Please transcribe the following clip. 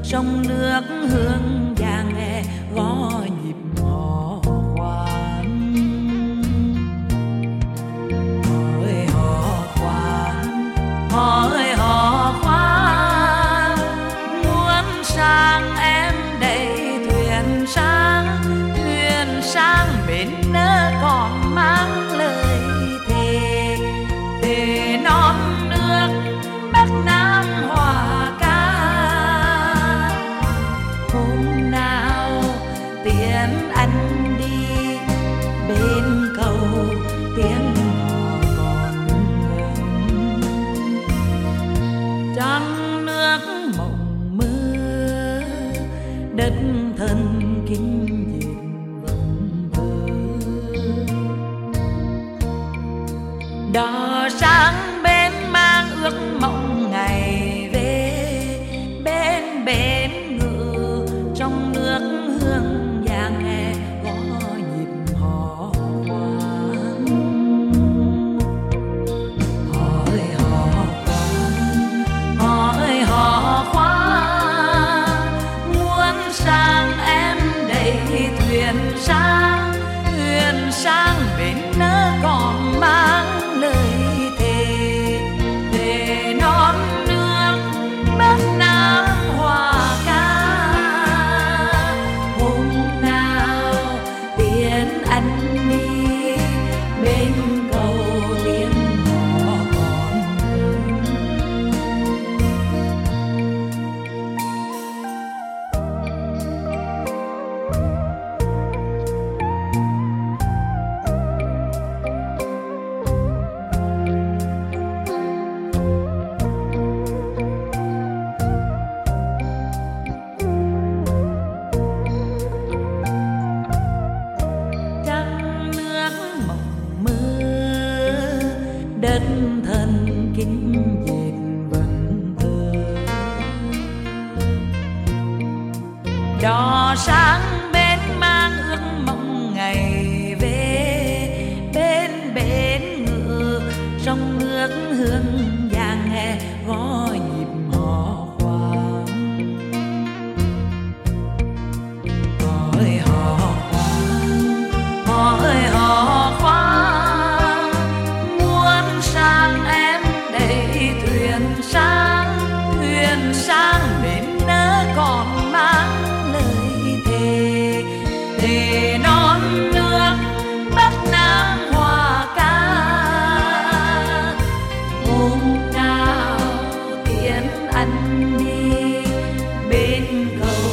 sông nước hương vàng nghe gõ nhịp hò khoan. Hò ơi hò khoan, hò ơi hò khoan, muốn sang em đầy thuyền sang bến nỡ còn mang lời thề, thề non nước Bắc Nam hòa ca. Hôm nào tiễn anh đi bên cầu tiếng hò còn ngân, trăng nước mộng mơ đất thân kinh diệt vần thơ. Đò sáng bên mang ước mộng ngày về, bên bến ngự trong nước hương vàng nghe gõ nhịp hò khoan. Hò ơi hò khoan, hò ơi hò khoan, muốn sang em đầy thuyền sang bến nỡ còn mang lời thề, thề non nước Bắc Nam hòa ca. Hôm nào tiễn anh đi bên cầu tiếng hò còn ngân. Đất thân kính dệt vần thơ. Đò sáng bên mang ước mộng ngày về, bên bến ngự sông nước hương vàng nghe gõ nhịp hò khoan. Hò ơi hò khoan, hò ơi hò khoan, muốn sang em đầy thuyền sang bến nỡ còn mang lời thề, thề non nước Bắc Nam hòa ca. Hôm nào tiễn anh đi bên cầu